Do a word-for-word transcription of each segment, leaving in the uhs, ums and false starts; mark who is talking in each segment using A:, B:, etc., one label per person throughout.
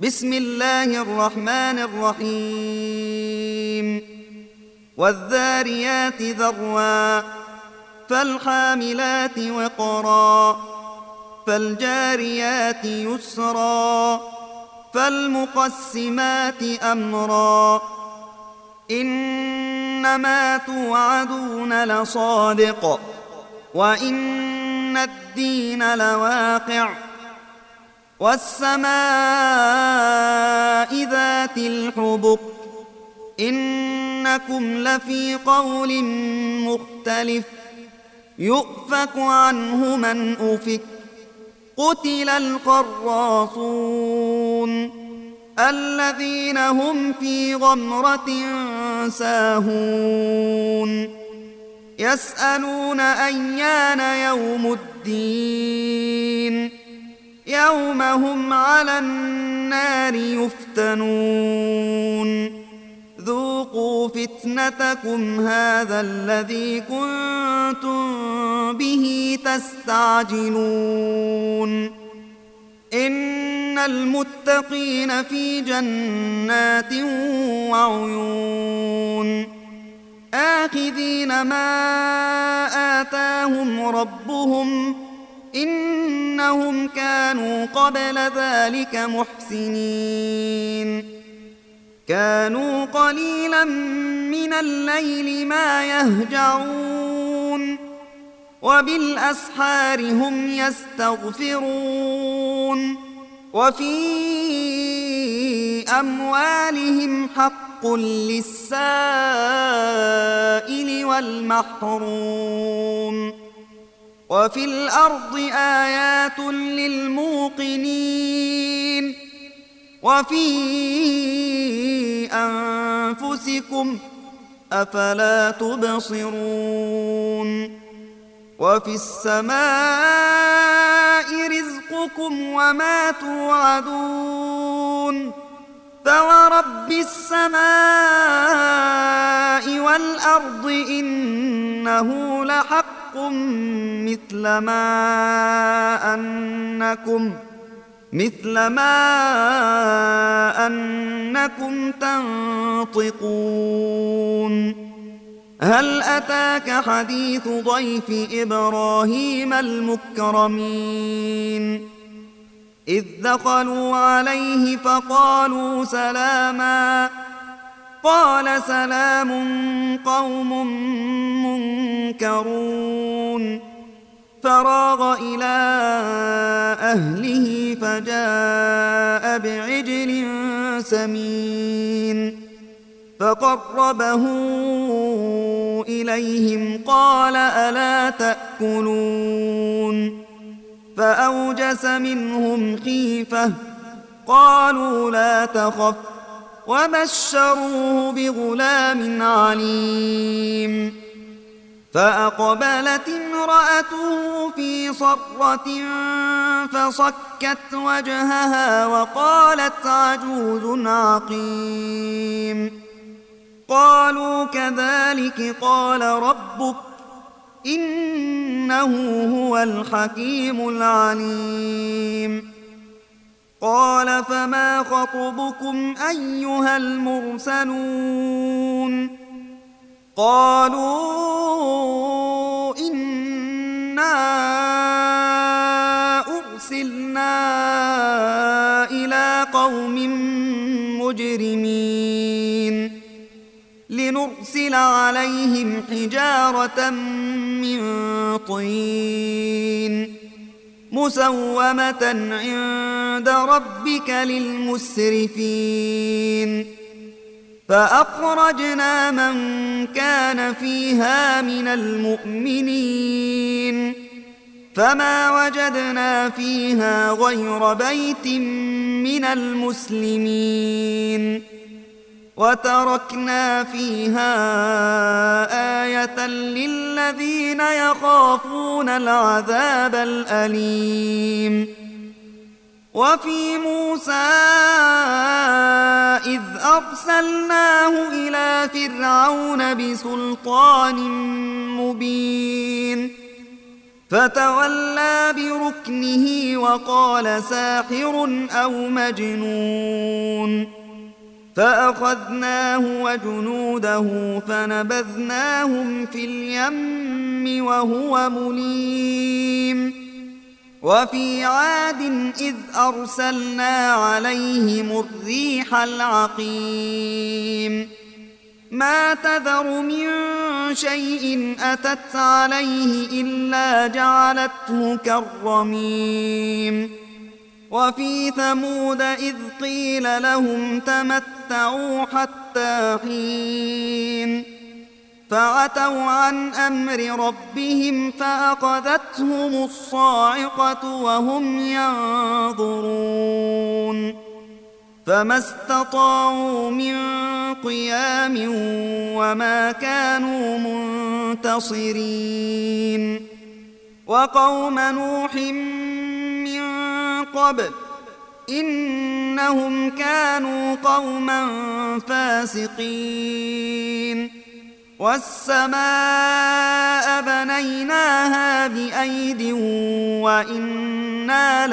A: بسم الله الرحمن الرحيم والذاريات ذروا فالحاملات وقرا فالجاريات يسرا فالمقسمات أمرا إنما توعدون لصادق وإن الدين لواقع والسماء ذات الحبك إنكم لفي قول مختلف يؤفك عنه من أفك قتل القراصون الذين هم في غمرة ساهون يسألون أيان يوم الدين يوم هم على النار يفتنون ذوقوا فتنتكم هذا الذي كنتم به تستعجلون إن المتقين في جنات وعيون آخذين ما آتاهم ربهم إنهم كانوا قبل ذلك محسنين كانوا قليلا من الليل ما يهجعون وبالأسحار هم يستغفرون وفي أموالهم حق للسائل والمحروم وفي الأرض آيات للموقنين وفي أنفسكم أفلا تبصرون وفي السماء رزقكم وما توعدون فورب السماء والأرض إنه لحق مثل ما أنكم مثل ما أنكم تنطقون هل أتاك حديث ضيف إبراهيم المكرمين إذ دخلوا عليه فقالوا سلاما قال سلام قوم منكرون فراغ إلى أهله فجاء بعجل سمين فقربه إليهم قال ألا تأكلون فأوجس منهم خيفة قالوا لا تخف وبشروه بغلام عليم فأقبلت امرأته في صرة فصكت وجهها وقالت عجوز عقيم قالوا كذلك قال ربك إنه هو الحكيم العليم قال فما خطبكم أيها المرسلون قالوا إنا أرسلنا إلى قوم مجرمين لنرسل عليهم حجارة من طين مسومة عند ربك للمسرفين فأخرجنا من كان فيها من المؤمنين فما وجدنا فيها غير بيت من المسلمين وتركنا فيها آية للذين يخافون العذاب الأليم وفي موسى إذ أرسلناه إلى فرعون بسلطان مبين فتولى بركنه وقال ساحر أو مجنون فأخذناه وجنوده فنبذناهم في اليم وهو مليم وفي عاد إذ أرسلنا عليهم الريح العقيم ما تذر من شيء أتت عليه إلا جعلته كالرميم وفي ثمود إذ قيل لهم تمتعوا حتى حين فعتوا عن أمر ربهم فأخذتهم الصاعقة وهم ينظرون فما استطاعوا من قيام وما كانوا منتصرين وقوم نوح من قبل إنهم كانوا قوما فاسقين والسماء بنيناها بأيد وإنا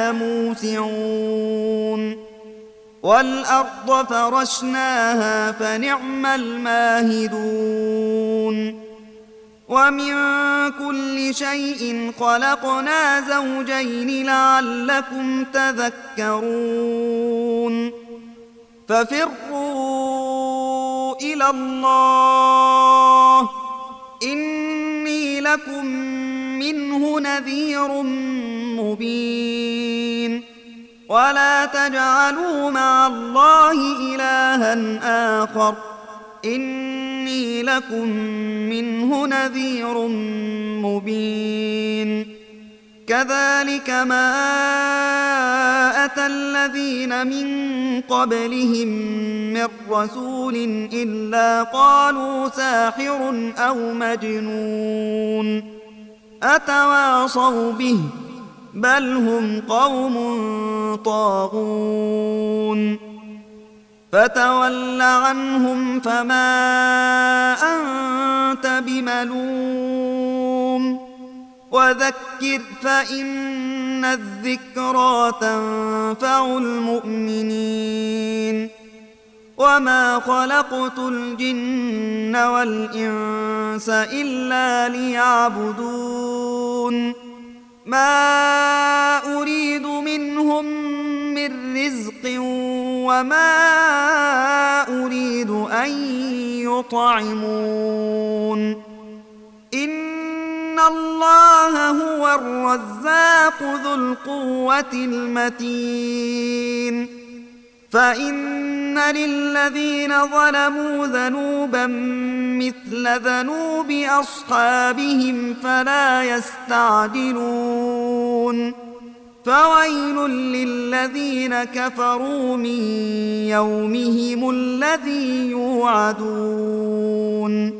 A: لموسعون والأرض فرشناها فنعم الماهدون ومن كل شيء خلقنا زوجين لعلكم تذكرون ففروا إلى الله إني لكم منه نذير مبين ولا تجعلوا مع الله إلها آخر إني لكم منه نذير مبين كذلك ما أتى الذين من قبلهم من رسول إلا قالوا ساحر أو مجنون أتواصوا به بل هم قوم طاغون فتول عنهم فما أنت بملوم وذكر فإن الذكرى تنفع المؤمنين وما خلقت الجن والإنس إلا ليعبدون ما أريد منهم من رزق وما أريد أن يطعمون إن الله هو الرزاق ذو القوة المتين فإن للذين ظلموا ذنوبا مثل ذنوب أصحابهم فلا يستعجلون فويل للذين كفروا من يومهم الذي يوعدون